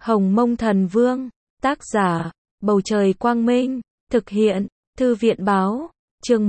Hồng Mông Thần Vương, tác giả, Bầu Trời Quang Minh, thực hiện, Thư viện Báo, chương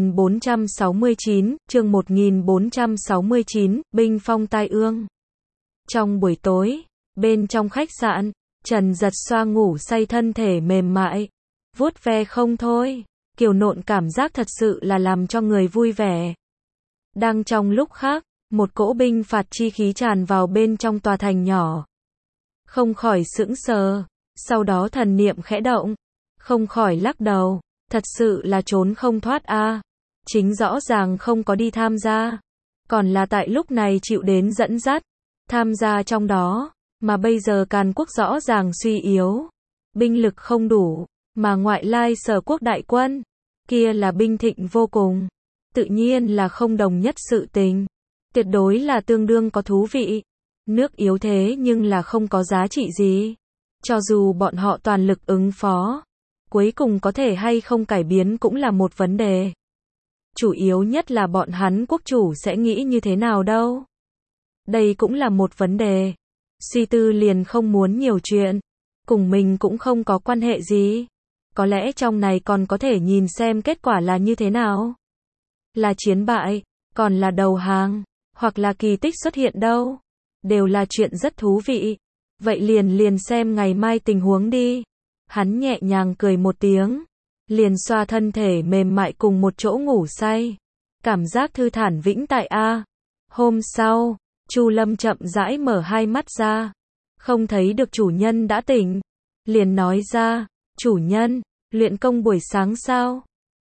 1469, binh phong tai ương. Trong buổi tối, bên trong khách sạn, Trần Giật xoa ngủ say thân thể mềm mại, vuốt ve không thôi, kiều nộn cảm giác thật sự là làm cho người vui vẻ. Đang trong lúc khác, một cỗ binh phạt chi khí tràn vào bên trong tòa thành nhỏ. Không khỏi sững sờ, sau đó thần niệm khẽ động, không khỏi lắc đầu, thật sự là trốn không thoát a. Chính rõ ràng không có đi tham gia, còn là tại lúc này chịu đến dẫn dắt, tham gia trong đó, mà bây giờ Càn Quốc rõ ràng suy yếu, binh lực không đủ, mà ngoại lai Sở Quốc đại quân, kia là binh thịnh vô cùng, tự nhiên là không đồng nhất sự tình, tuyệt đối là tương đương có thú vị. Nước yếu thế nhưng là không có giá trị gì, cho dù bọn họ toàn lực ứng phó, cuối cùng có thể hay không cải biến cũng là một vấn đề. Chủ yếu nhất là bọn hắn quốc chủ sẽ nghĩ như thế nào đâu. Đây cũng là một vấn đề. Suy tư liền không muốn nhiều chuyện, cùng mình cũng không có quan hệ gì. Có lẽ trong này còn có thể nhìn xem kết quả là như thế nào. Là chiến bại, còn là đầu hàng, hoặc là kỳ tích xuất hiện đâu. Đều là chuyện rất thú vị. Vậy liền xem ngày mai tình huống đi. Hắn nhẹ nhàng cười một tiếng, liền xoa thân thể mềm mại cùng một chỗ ngủ say. Cảm giác thư thản vĩnh tại a. Hôm sau, Chu Lâm chậm rãi mở hai mắt ra, không thấy được chủ nhân đã tỉnh, liền nói ra, chủ nhân, luyện công buổi sáng sao?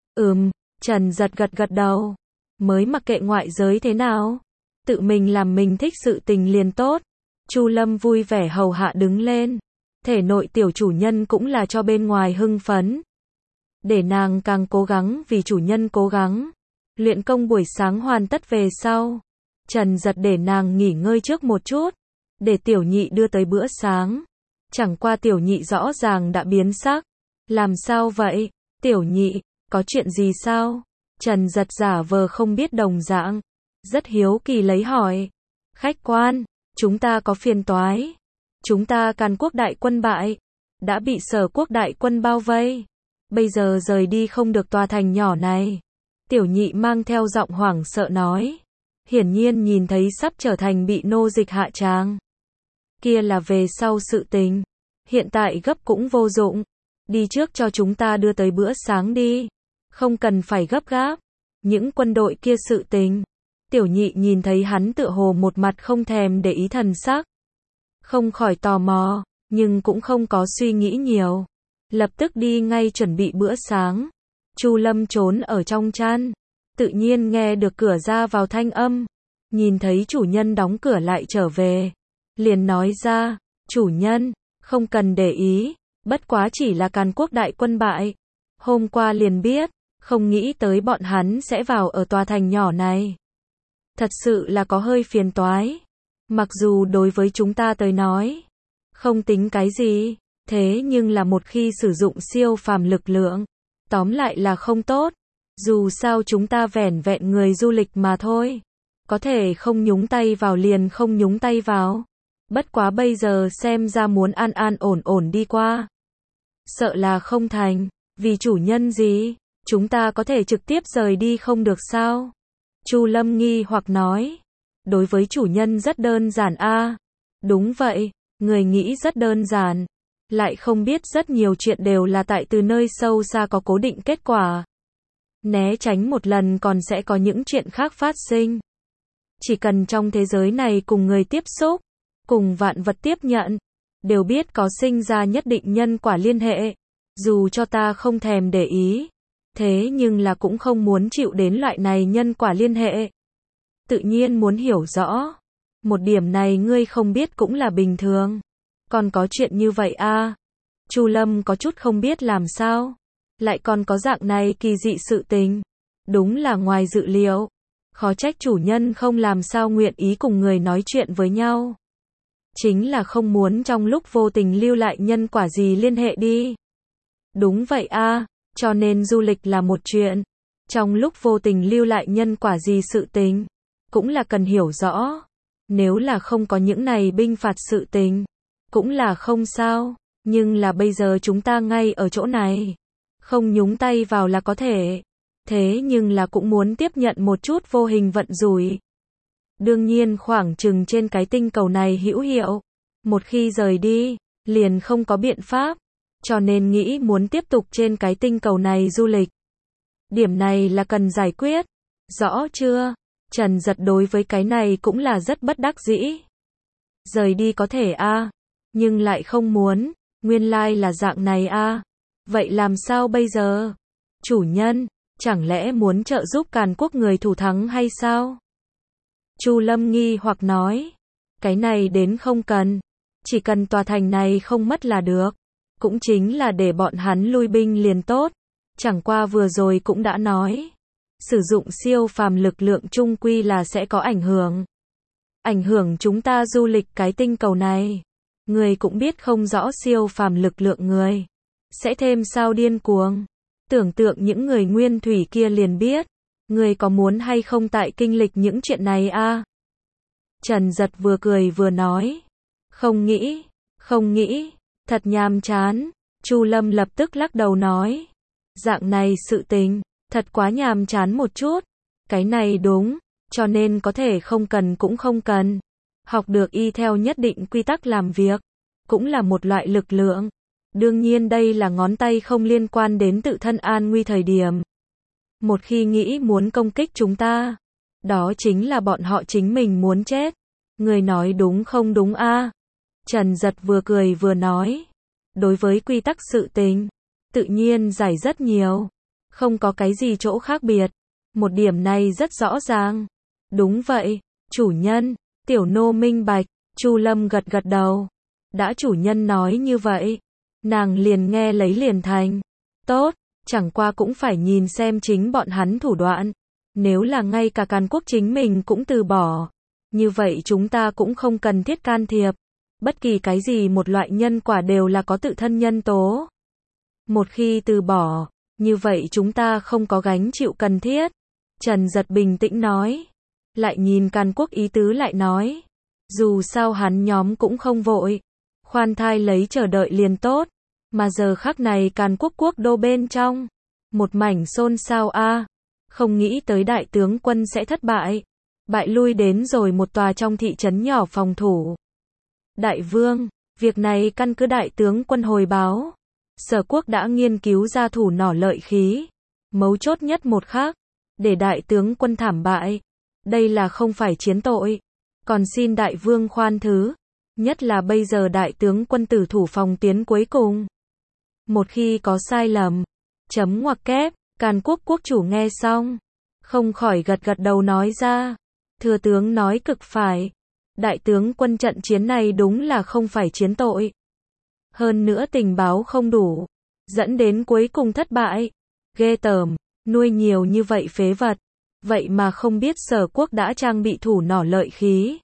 Trần Giật gật đầu, mới mặc kệ ngoại giới thế nào, tự mình làm mình thích sự tình liền tốt. Chu Lâm vui vẻ hầu hạ đứng lên, thể nội tiểu chủ nhân cũng là cho bên ngoài hưng phấn. Để nàng càng cố gắng vì chủ nhân cố gắng. Luyện công buổi sáng hoàn tất về sau, Trần Giật để nàng nghỉ ngơi trước một chút, để tiểu nhị đưa tới bữa sáng. Chẳng qua tiểu nhị rõ ràng đã biến sắc. Làm sao vậy? Tiểu nhị, có chuyện gì sao? Trần Giật giả vờ không biết đồng dạng, rất hiếu kỳ lấy hỏi. Khách quan, chúng ta có phiền toái. Chúng ta Càn Quốc đại quân bại, đã bị Sở Quốc đại quân bao vây. Bây giờ rời đi không được tòa thành nhỏ này. Tiểu nhị mang theo giọng hoảng sợ nói. Hiển nhiên nhìn thấy sắp trở thành bị nô dịch hạ tràng. Kia là về sau sự tình. Hiện tại gấp cũng vô dụng. Đi trước cho chúng ta đưa tới bữa sáng đi. Không cần phải gấp gáp. Những quân đội kia sự tình. Tiểu nhị nhìn thấy hắn tựa hồ một mặt không thèm để ý thần sắc. Không khỏi tò mò, nhưng cũng không có suy nghĩ nhiều. Lập tức đi ngay chuẩn bị bữa sáng. Chu Lâm trốn ở trong chăn, tự nhiên nghe được cửa ra vào thanh âm. Nhìn thấy chủ nhân đóng cửa lại trở về, liền nói ra, chủ nhân, không cần để ý, bất quá chỉ là Càn Quốc đại quân bại. Hôm qua liền biết, không nghĩ tới bọn hắn sẽ vào ở tòa thành nhỏ này. Thật sự là có hơi phiền toái. Mặc dù đối với chúng ta tới nói, không tính cái gì, thế nhưng là một khi sử dụng siêu phàm lực lượng, tóm lại là không tốt. Dù sao chúng ta vẻn vẹn người du lịch mà thôi. Có thể không nhúng tay vào liền không nhúng tay vào. Bất quá bây giờ xem ra muốn an an ổn ổn đi qua. Sợ là không thành, vì chủ nhân gì, chúng ta có thể trực tiếp rời đi không được sao? Chu Lâm nghi hoặc nói. Đối với chủ nhân rất đơn giản a. Đúng vậy, người nghĩ rất đơn giản, lại không biết rất nhiều chuyện đều là tại từ nơi sâu xa có cố định kết quả. Né tránh một lần còn sẽ có những chuyện khác phát sinh. Chỉ cần trong thế giới này cùng người tiếp xúc, cùng vạn vật tiếp nhận, đều biết có sinh ra nhất định nhân quả liên hệ. Dù cho ta không thèm để ý, thế nhưng là cũng không muốn chịu đến loại này nhân quả liên hệ. Tự nhiên muốn hiểu rõ. Một điểm này ngươi không biết cũng là bình thường. Còn có chuyện như vậy a? Chu Lâm có chút không biết làm sao. Lại còn có dạng này kỳ dị sự tình. Đúng là ngoài dự liệu. Khó trách chủ nhân không làm sao nguyện ý cùng người nói chuyện với nhau. Chính là không muốn trong lúc vô tình lưu lại nhân quả gì liên hệ đi. Đúng vậy a, cho nên du lịch là một chuyện. Trong lúc vô tình lưu lại nhân quả gì sự tình, cũng là cần hiểu rõ. Nếu là không có những này binh phạt sự tình, cũng là không sao, nhưng là bây giờ chúng ta ngay ở chỗ này, không nhúng tay vào là có thể, thế nhưng là cũng muốn tiếp nhận một chút vô hình vận rủi. Đương nhiên khoảng chừng trên cái tinh cầu này hữu hiệu, một khi rời đi, liền không có biện pháp, cho nên nghĩ muốn tiếp tục trên cái tinh cầu này du lịch. Điểm này là cần giải quyết, rõ chưa? Trần Giật đối với cái này cũng là rất bất đắc dĩ. Rời đi có thể a, nhưng lại không muốn, nguyên lai là dạng này a. Vậy làm sao bây giờ? Chủ nhân, chẳng lẽ muốn trợ giúp Càn Quốc người thủ thắng hay sao? Chu Lâm nghi hoặc nói, cái này đến không cần, chỉ cần tòa thành này không mất là được, cũng chính là để bọn hắn lui binh liền tốt, chẳng qua vừa rồi cũng đã nói, sử dụng siêu phàm lực lượng chung quy là sẽ có ảnh hưởng chúng ta du lịch cái tinh cầu này, người cũng biết không rõ siêu phàm lực lượng người, sẽ thêm sao điên cuồng, tưởng tượng những người nguyên thủy kia liền biết, người có muốn hay không tại kinh lịch những chuyện này a? Trần Giật vừa cười vừa nói, không nghĩ, thật nhàm chán. Chu Lâm lập tức lắc đầu nói, dạng này sự tình, thật quá nhàm chán một chút, cái này đúng, cho nên có thể không cần cũng không cần. Học được y theo nhất định quy tắc làm việc, cũng là một loại lực lượng. Đương nhiên đây là ngón tay không liên quan đến tự thân an nguy thời điểm. Một khi nghĩ muốn công kích chúng ta, đó chính là bọn họ chính mình muốn chết. Người nói đúng không đúng a? Trần Giật vừa cười vừa nói, đối với quy tắc sự tình, tự nhiên giải rất nhiều, không có cái gì chỗ khác biệt. Một điểm này rất rõ ràng. Đúng vậy, chủ nhân, tiểu nô minh bạch. Chu Lâm gật gật đầu. Đã chủ nhân nói như vậy, nàng liền nghe lấy liền thành. Tốt, chẳng qua cũng phải nhìn xem chính bọn hắn thủ đoạn. Nếu là ngay cả Càn Quốc chính mình cũng từ bỏ, như vậy chúng ta cũng không cần thiết can thiệp. Bất kỳ cái gì một loại nhân quả đều là có tự thân nhân tố. Một khi từ bỏ, như vậy chúng ta không có gánh chịu cần thiết. Trần Giật bình tĩnh nói. Lại nhìn Càn Quốc ý tứ lại nói, dù sao hắn nhóm cũng không vội, khoan thai lấy chờ đợi liền tốt. Mà giờ khắc này Càn Quốc quốc đô bên trong, một mảnh xôn xao a, không nghĩ tới đại tướng quân sẽ thất bại, bại lui đến rồi một tòa trong thị trấn nhỏ phòng thủ. Đại vương, việc này căn cứ đại tướng quân hồi báo, Sở quốc đã nghiên cứu ra thủ nỏ lợi khí, mấu chốt nhất một khác, để đại tướng quân thảm bại. Đây là không phải chiến tội, còn xin đại vương khoan thứ, nhất là bây giờ đại tướng quân tử thủ phòng tuyến cuối cùng. Một khi có sai lầm, chấm ngoặc kép, Càn Quốc quốc chủ nghe xong, không khỏi gật gật đầu nói ra, thừa tướng nói cực phải, đại tướng quân trận chiến này đúng là không phải chiến tội. Hơn nữa tình báo không đủ, dẫn đến cuối cùng thất bại, ghê tởm, nuôi nhiều như vậy phế vật. Vậy mà không biết Sở quốc đã trang bị thủ nỏ lợi khí,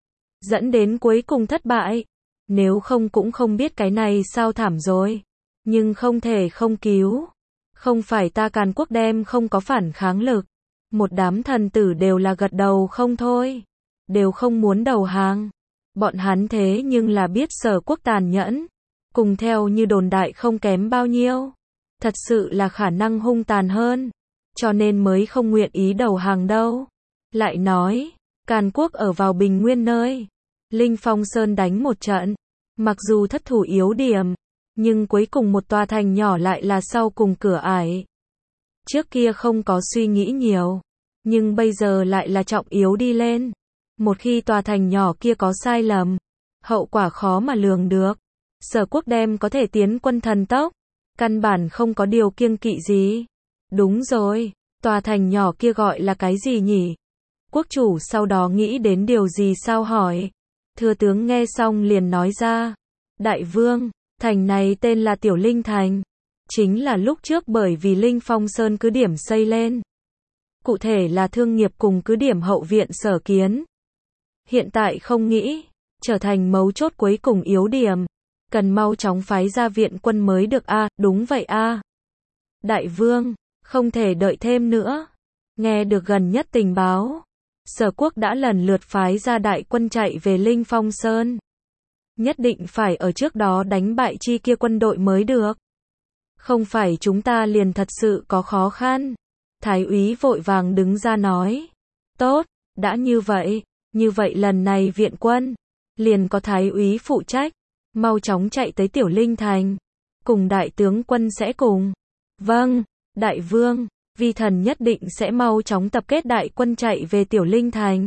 dẫn đến cuối cùng thất bại. Nếu không cũng không biết cái này sao thảm rồi. Nhưng không thể không cứu. Không phải ta Càn Quốc đem không có phản kháng lực. Một đám thần tử đều là gật đầu không thôi. Đều không muốn đầu hàng. Bọn hắn thế nhưng là biết Sở quốc tàn nhẫn. Cùng theo như đồn đại không kém bao nhiêu. Thật sự là khả năng hung tàn hơn. Cho nên mới không nguyện ý đầu hàng đâu. Lại nói, Càn Quốc ở vào bình nguyên nơi. Linh Phong Sơn đánh một trận. Mặc dù thất thủ yếu điểm, nhưng cuối cùng một tòa thành nhỏ lại là sau cùng cửa ải. Trước kia không có suy nghĩ nhiều, nhưng bây giờ lại là trọng yếu đi lên. Một khi tòa thành nhỏ kia có sai lầm, hậu quả khó mà lường được. Sở quốc đem có thể tiến quân thần tốc, căn bản không có điều kiêng kỵ gì. Đúng rồi, tòa thành nhỏ kia gọi là cái gì nhỉ? Quốc chủ sau đó nghĩ đến điều gì sao hỏi. Thừa tướng nghe xong liền nói ra. Đại vương, thành này tên là Tiểu Linh Thành. Chính là lúc trước bởi vì Linh Phong Sơn cứ điểm xây lên. Cụ thể là thương nghiệp cùng cứ điểm hậu viện sở kiến. Hiện tại không nghĩ, trở thành mấu chốt cuối cùng yếu điểm. Cần mau chóng phái ra viện quân mới được a. Đúng vậy a. Đại vương, không thể đợi thêm nữa. Nghe được gần nhất tình báo, Sở quốc đã lần lượt phái ra đại quân chạy về Linh Phong Sơn. Nhất định phải ở trước đó đánh bại chi kia quân đội mới được. Không phải chúng ta liền thật sự có khó khăn. Thái úy vội vàng đứng ra nói. Tốt, đã như vậy lần này viện quân, liền có thái úy phụ trách, mau chóng chạy tới Tiểu Linh Thành. Cùng đại tướng quân sẽ cùng. Vâng, đại vương, vi thần nhất định sẽ mau chóng tập kết đại quân chạy về Tiểu Linh Thành.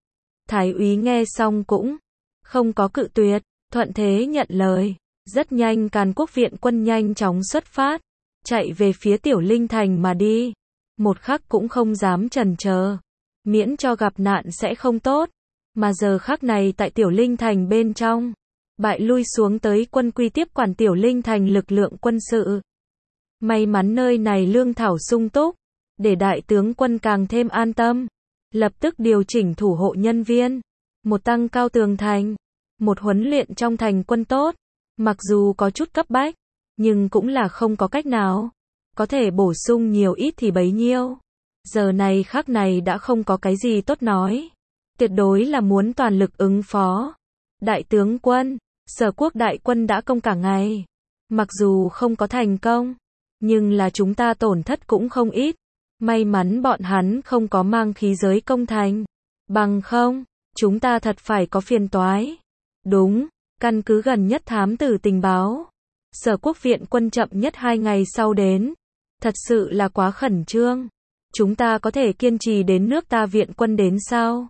Thái úy nghe xong cũng không có cự tuyệt, thuận thế nhận lời. Rất nhanh Càn Quốc viện quân nhanh chóng xuất phát, chạy về phía Tiểu Linh Thành mà đi. Một khắc cũng không dám chần chờ, miễn cho gặp nạn sẽ không tốt. Mà giờ khắc này tại Tiểu Linh Thành bên trong, bại lui xuống tới quân quy tiếp quản Tiểu Linh Thành lực lượng quân sự. May mắn nơi này lương thảo sung túc, để đại tướng quân càng thêm an tâm. Lập tức điều chỉnh thủ hộ nhân viên, một tăng cao tường thành, một huấn luyện trong thành quân tốt. Mặc dù có chút cấp bách, nhưng cũng là không có cách nào. Có thể bổ sung nhiều ít thì bấy nhiêu. Giờ này khắc này đã không có cái gì tốt nói. Tuyệt đối là muốn toàn lực ứng phó. Đại tướng quân, Sở Quốc đại quân đã công cả ngày. Mặc dù không có thành công, nhưng là chúng ta tổn thất cũng không ít. May mắn bọn hắn không có mang khí giới công thành. Bằng không, chúng ta thật phải có phiền toái. Đúng, căn cứ gần nhất thám tử tình báo. Sở Quốc viện quân chậm nhất 2 ngày sau đến. Thật sự là quá khẩn trương. Chúng ta có thể kiên trì đến nước ta viện quân đến sao?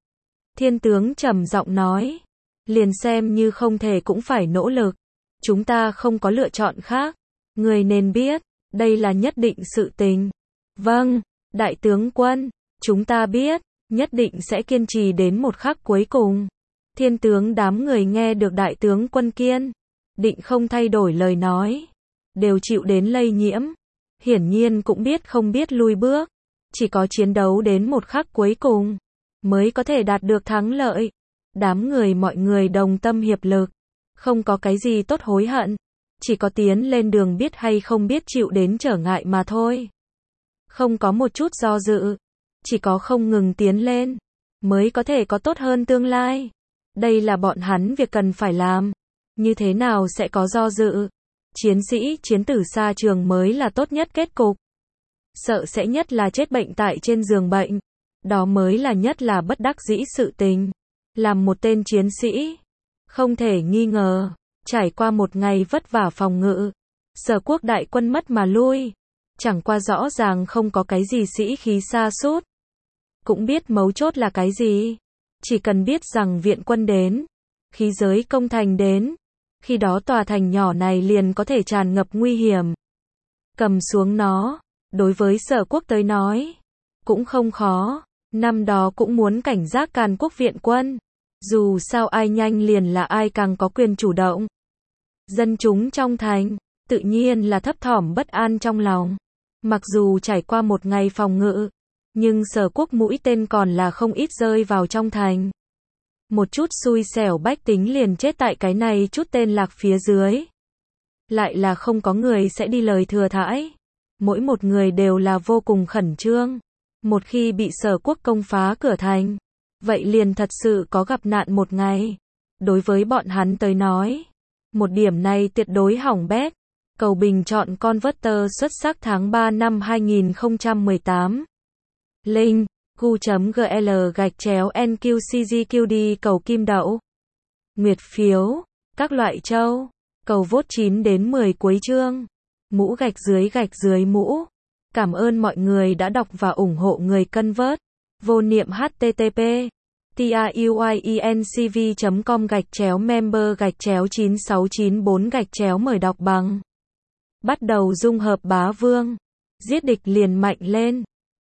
Thiên tướng trầm giọng nói. Liền xem như không thể cũng phải nỗ lực. Chúng ta không có lựa chọn khác. Người nên biết, đây là nhất định sự tình. Vâng, đại tướng quân, chúng ta biết, nhất định sẽ kiên trì đến một khắc cuối cùng. Thiên tướng đám người nghe được đại tướng quân kiên định không thay đổi lời nói, đều chịu đến lây nhiễm. Hiển nhiên cũng biết không biết lui bước, chỉ có chiến đấu đến một khắc cuối cùng mới có thể đạt được thắng lợi. Đám người mọi người đồng tâm hiệp lực, không có cái gì tốt hối hận, chỉ có tiến lên đường biết hay không biết chịu đến trở ngại mà thôi. Không có một chút do dự, chỉ có không ngừng tiến lên mới có thể có tốt hơn tương lai. Đây là bọn hắn việc cần phải làm. Như thế nào sẽ có do dự? Chiến sĩ chiến tử xa trường mới là tốt nhất kết cục. Sợ sẽ nhất là chết bệnh tại trên giường bệnh. Đó mới là nhất là bất đắc dĩ sự tình. Làm một tên chiến sĩ, không thể nghi ngờ, trải qua một ngày vất vả phòng ngự, Sở Quốc đại quân mất mà lui. Chẳng qua rõ ràng không có cái gì sĩ khí sa sút. Cũng biết mấu chốt là cái gì. Chỉ cần biết rằng viện quân đến, khí giới công thành đến, khi đó tòa thành nhỏ này liền có thể tràn ngập nguy hiểm. Cầm xuống nó, đối với Sở Quốc tới nói, cũng không khó. Năm đó cũng muốn cảnh giác Càn Quốc viện quân. Dù sao ai nhanh liền là ai càng có quyền chủ động. Dân chúng trong thành, tự nhiên là thấp thỏm bất an trong lòng. Mặc dù trải qua một ngày phòng ngự, nhưng Sở Quốc mũi tên còn là không ít rơi vào trong thành. Một chút xui xẻo bách tính liền chết tại cái này chút tên lạc phía dưới. Lại là không có người sẽ đi lời thừa thãi. Mỗi một người đều là vô cùng khẩn trương. Một khi bị Sở Quốc công phá cửa thành, vậy liền thật sự có gặp nạn một ngày. Đối với bọn hắn tới nói, một điểm này tuyệt đối hỏng bét. Cầu bình chọn Converter xuất sắc tháng 3 năm 2018. Link gu.gl/NQCGQD cầu kim đậu. Nguyệt phiếu, các loại châu, cầu vote 9 đến 10 cuối chương. Mũ gạch dưới mũ. Cảm ơn mọi người đã đọc và ủng hộ người Convert. Vô niệm http tiuyecom/member/9694 mời đọc bằng. Bắt đầu dung hợp bá vương. Giết địch liền mạnh lên.